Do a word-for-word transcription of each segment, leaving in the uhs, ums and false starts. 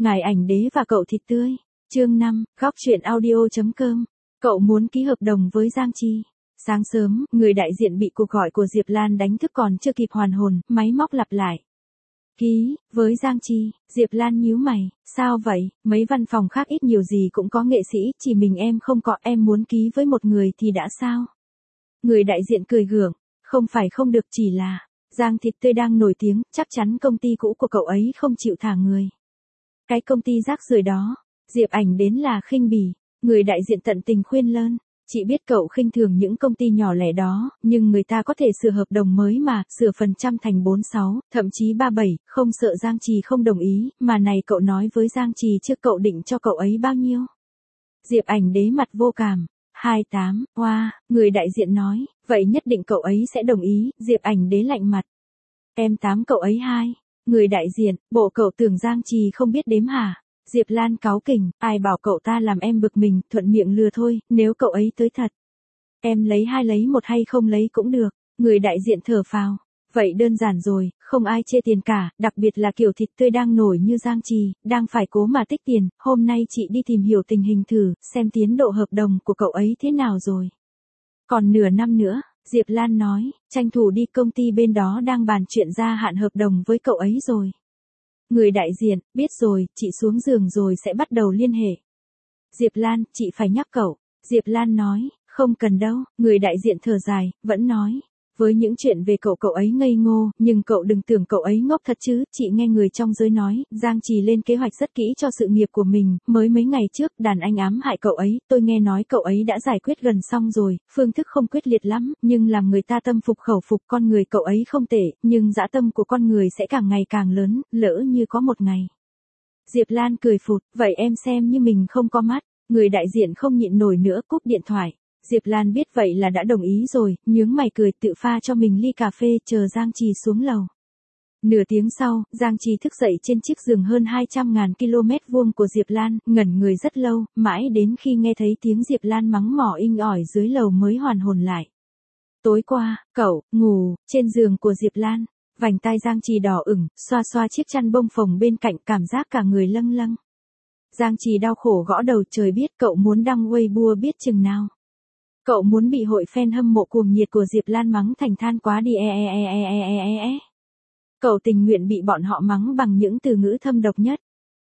Ngài ảnh đế và cậu thịt tươi. Chương năm, góc truyện audio.com. Cậu muốn ký hợp đồng với Giang Chi. Sáng sớm, người đại diện bị cuộc gọi của Diệp Lan đánh thức còn chưa kịp hoàn hồn, máy móc lặp lại. Ký, với Giang Chi. Diệp Lan nhíu mày, sao vậy, mấy văn phòng khác ít nhiều gì cũng có nghệ sĩ, chỉ mình em không có, em muốn ký với một người thì đã sao? Người đại diện cười gượng, không phải không được, chỉ là, Giang thịt tươi đang nổi tiếng, chắc chắn công ty cũ của cậu ấy không chịu thả người. Cái công ty rác rưởi đó. Diệp ảnh đến là khinh bỉ, người đại diện tận tình khuyên lơn, chị biết cậu khinh thường những công ty nhỏ lẻ đó, nhưng người ta có thể sửa hợp đồng mới mà, sửa phần trăm thành bốn sáu, thậm chí ba bảy, không sợ Giang Trì không đồng ý, mà này cậu nói với Giang Trì trước cậu định cho cậu ấy bao nhiêu? Diệp ảnh đế mặt vô cảm, hai mươi tám, hoa, wow, người đại diện nói, vậy nhất định cậu ấy sẽ đồng ý, Diệp ảnh đế lạnh mặt. Em tám cậu ấy hai, người đại diện, bộ cậu tưởng Giang Trì không biết đếm hả? Diệp Lan cáu kỉnh, ai bảo cậu ta làm em bực mình, thuận miệng lừa thôi, nếu cậu ấy tới thật. Em lấy hai lấy một hay không lấy cũng được, người đại diện thở phào. Vậy đơn giản rồi, không ai chê tiền cả, đặc biệt là kiểu thịt tươi đang nổi như Giang Trì, đang phải cố mà tích tiền, hôm nay chị đi tìm hiểu tình hình thử, xem tiến độ hợp đồng của cậu ấy thế nào rồi. Còn nửa năm nữa, Diệp Lan nói, tranh thủ đi, công ty bên đó đang bàn chuyện gia hạn hợp đồng với cậu ấy rồi. Người đại diện, biết rồi, chị xuống giường rồi sẽ bắt đầu liên hệ. Diệp Lan, chị phải nhắc cậu. Diệp Lan nói, không cần đâu, người đại diện thở dài, vẫn nói. Với những chuyện về cậu cậu ấy ngây ngô, nhưng cậu đừng tưởng cậu ấy ngốc thật chứ, chị nghe người trong giới nói, Giang Trì lên kế hoạch rất kỹ cho sự nghiệp của mình, mới mấy ngày trước, đàn anh ám hại cậu ấy, tôi nghe nói cậu ấy đã giải quyết gần xong rồi, phương thức không quyết liệt lắm, nhưng làm người ta tâm phục khẩu phục, con người cậu ấy không tệ, nhưng dã tâm của con người sẽ càng ngày càng lớn, lỡ như có một ngày. Diệp Lan cười phụt, vậy em xem như mình không có mắt, người đại diện không nhịn nổi nữa, cúp điện thoại. Diệp Lan biết vậy là đã đồng ý rồi, nhướng mày cười, tự pha cho mình ly cà phê, chờ Giang Trì xuống lầu. Nửa tiếng sau, Giang Trì thức dậy trên chiếc giường hơn hai trăm ngàn ki lô mét vuông của Diệp Lan, ngẩn người rất lâu, mãi đến khi nghe thấy tiếng Diệp Lan mắng mỏ inh ỏi dưới lầu mới hoàn hồn lại. Tối qua, cậu, ngủ, trên giường của Diệp Lan, vành tai Giang Trì đỏ ửng, xoa xoa chiếc chăn bông phồng bên cạnh, cảm giác cả người lâng lâng. Giang Trì đau khổ gõ đầu, trời biết cậu muốn đăng Weibo biết chừng nào. Cậu muốn bị hội fan hâm mộ cuồng nhiệt của Diệp Lan mắng thành than quá đi e e e e e e e. Cậu tình nguyện bị bọn họ mắng bằng những từ ngữ thâm độc nhất.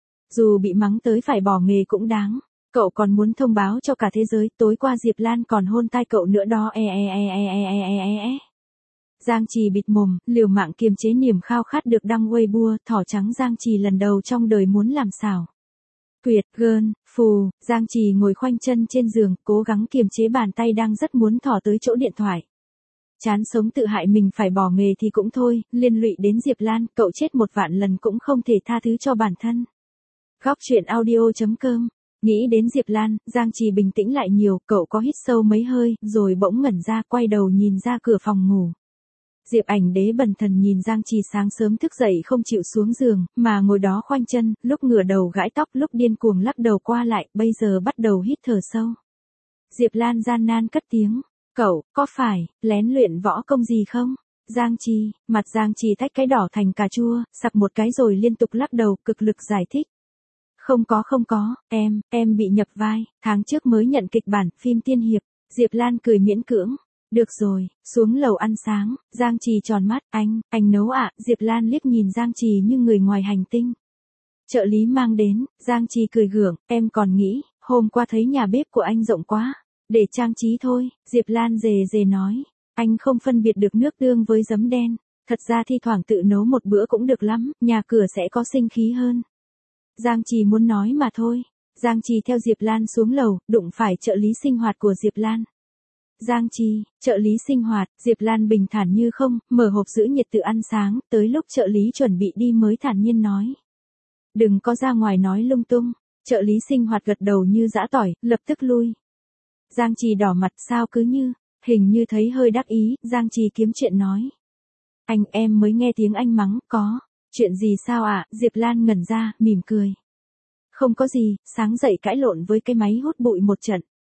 Dù bị mắng tới phải bỏ nghề cũng đáng. Cậu còn muốn thông báo cho cả thế giới, tối qua Diệp Lan còn hôn tai cậu nữa đó e e e e e e e e. Giang Trì bịt mồm, liều mạng kiềm chế niềm khao khát được đăng Weibo, thỏ trắng Giang Trì lần đầu trong đời muốn làm xảo. Quyệt, gơn, phù, Giang Trì ngồi khoanh chân trên giường, cố gắng kiềm chế bàn tay đang rất muốn thò tới chỗ điện thoại. Chán sống tự hại mình phải bỏ nghề thì cũng thôi, liên lụy đến Diệp Lan, cậu chết một vạn lần cũng không thể tha thứ cho bản thân. Góc truyện audio.com. Nghĩ đến Diệp Lan, Giang Trì bình tĩnh lại nhiều, cậu có hít sâu mấy hơi, rồi bỗng ngẩn ra, quay đầu nhìn ra cửa phòng ngủ. Diệp ảnh đế bần thần nhìn Giang Trì sáng sớm thức dậy không chịu xuống giường, mà ngồi đó khoanh chân, lúc ngửa đầu gãi tóc, lúc điên cuồng lắc đầu qua lại, bây giờ bắt đầu hít thở sâu. Diệp Lan gian nan cất tiếng, cậu, có phải, lén luyện võ công gì không? Giang Trì, mặt Giang Trì tách cái đỏ thành cà chua, sặc một cái rồi liên tục lắc đầu, cực lực giải thích. Không có không có, em, em bị nhập vai, tháng trước mới nhận kịch bản, phim tiên hiệp. Diệp Lan cười miễn cưỡng. Được rồi, xuống lầu ăn sáng, Giang Trì tròn mắt, anh, anh nấu ạ, Diệp Lan liếc nhìn Giang Trì như người ngoài hành tinh. Trợ lý mang đến, Giang Trì cười gượng, em còn nghĩ, hôm qua thấy nhà bếp của anh rộng quá, để trang trí thôi, Diệp Lan dề dề nói, anh không phân biệt được nước tương với giấm đen, thật ra thi thoảng tự nấu một bữa cũng được lắm, nhà cửa sẽ có sinh khí hơn. Giang Trì muốn nói mà thôi, Giang Trì theo Diệp Lan xuống lầu, đụng phải trợ lý sinh hoạt của Diệp Lan. Giang Trì, trợ lý sinh hoạt, Diệp Lan bình thản như không, mở hộp giữ nhiệt tự ăn sáng, tới lúc trợ lý chuẩn bị đi mới thản nhiên nói. Đừng có ra ngoài nói lung tung, trợ lý sinh hoạt gật đầu như giã tỏi, lập tức lui. Giang Trì đỏ mặt, sao cứ như, hình như thấy hơi đắc ý, Giang Trì kiếm chuyện nói. Anh, em mới nghe tiếng anh mắng, có, chuyện gì sao ạ, à? Diệp Lan ngẩn ra, mỉm cười. Không có gì, sáng dậy cãi lộn với cái máy hút bụi một trận.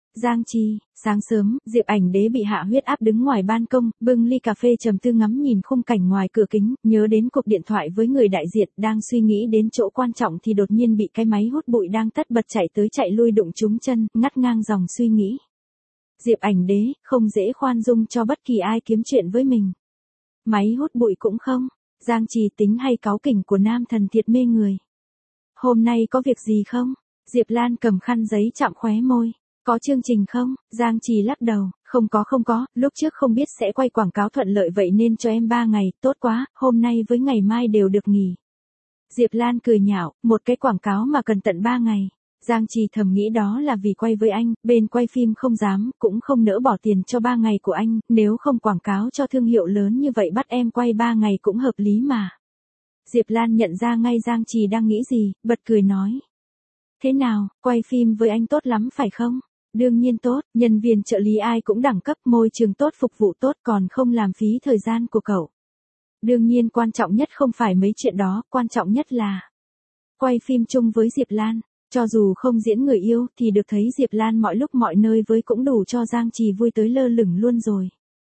Giang Chi, sáng sớm, Diệp Ảnh Đế bị hạ huyết áp đứng ngoài ban công, bưng ly cà phê trầm tư ngắm nhìn khung cảnh ngoài cửa kính, nhớ đến cuộc điện thoại với người đại diện, đang suy nghĩ đến chỗ quan trọng thì đột nhiên bị cái máy hút bụi đang tất bật chạy tới chạy lui đụng trúng chân, ngắt ngang dòng suy nghĩ. Diệp Ảnh Đế, không dễ khoan dung cho bất kỳ ai kiếm chuyện với mình. Máy hút bụi cũng không. Giang Trì tính hay cáu kỉnh của nam thần thiệt mê người. Hôm nay có việc gì không? Diệp Lan cầm khăn giấy chạm khóe môi. Có chương trình không? Giang Trì lắc đầu. Không có không có, lúc trước không biết sẽ quay quảng cáo thuận lợi vậy nên cho em ba ngày, tốt quá, hôm nay với ngày mai đều được nghỉ. Diệp Lan cười nhạo, một cái quảng cáo mà cần tận ba ngày. Giang Trì thầm nghĩ đó là vì quay với anh, bên quay phim không dám, cũng không nỡ bỏ tiền cho ba ngày của anh, nếu không quảng cáo cho thương hiệu lớn như vậy bắt em quay ba ngày cũng hợp lý mà. Diệp Lan nhận ra ngay Giang Trì đang nghĩ gì, bật cười nói. Thế nào, quay phim với anh tốt lắm phải không? Đương nhiên tốt, nhân viên trợ lý ai cũng đẳng cấp, môi trường tốt, phục vụ tốt, còn không làm phí thời gian của cậu. Đương nhiên quan trọng nhất không phải mấy chuyện đó, quan trọng nhất là quay phim chung với Diệp Lan. Cho dù không diễn người yêu thì được thấy Diệp Lan mọi lúc mọi nơi với cũng đủ cho Giang Trì vui tới lơ lửng luôn rồi.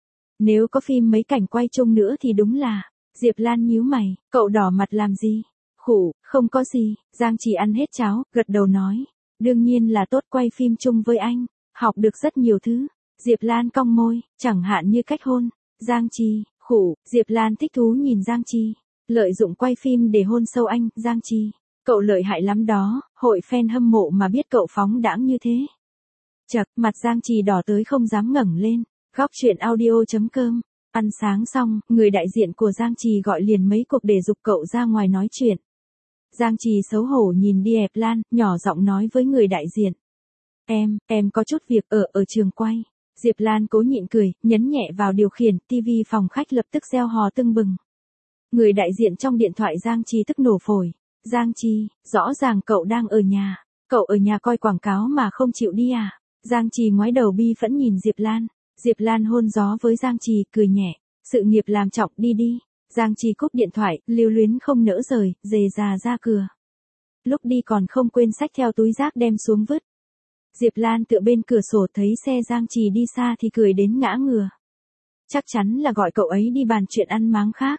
Nếu có phim mấy cảnh quay chung nữa thì đúng là. Diệp Lan nhíu mày, cậu đỏ mặt làm gì? Khủ, không có gì. Giang Trì ăn hết cháo, gật đầu nói. Đương nhiên là tốt, quay phim chung với anh, học được rất nhiều thứ. Diệp Lan cong môi, chẳng hạn như cách hôn. Giang Trì, khủ, Diệp Lan thích thú nhìn Giang Trì. Lợi dụng quay phim để hôn sâu anh, Giang Trì. Cậu lợi hại lắm đó, hội fan hâm mộ mà biết cậu phóng đãng như thế. Chật, mặt Giang Trì đỏ tới không dám ngẩng lên. Góc chuyện audio chấm com. Ăn sáng xong, người đại diện của Giang Trì gọi liền mấy cuộc để giục cậu ra ngoài nói chuyện. Giang Trì xấu hổ nhìn Diệp Lan, nhỏ giọng nói với người đại diện. Em, em có chút việc ở ở trường quay. Diệp Lan cố nhịn cười, nhấn nhẹ vào điều khiển, tivi phòng khách lập tức reo hò tưng bừng. Người đại diện trong điện thoại Giang Trì tức nổ phổi. Giang Trì, rõ ràng cậu đang ở nhà. Cậu ở nhà coi quảng cáo mà không chịu đi à? Giang Trì ngoái đầu bi phẫn nhìn Diệp Lan. Diệp Lan hôn gió với Giang Trì, cười nhẹ. Sự nghiệp làm trọng, đi đi. Giang Trì cúp điện thoại, lưu luyến không nỡ rời, dề già ra cửa. Lúc đi còn không quên xách theo túi rác đem xuống vứt. Diệp Lan tựa bên cửa sổ thấy xe Giang Trì đi xa thì cười đến ngã ngửa. Chắc chắn là gọi cậu ấy đi bàn chuyện ăn máng khác.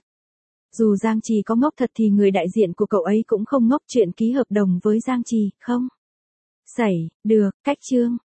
Dù Giang Trì có ngốc thật thì người đại diện của cậu ấy cũng không ngốc, chuyện ký hợp đồng với Giang Trì, không? Xảy, được, cách chương.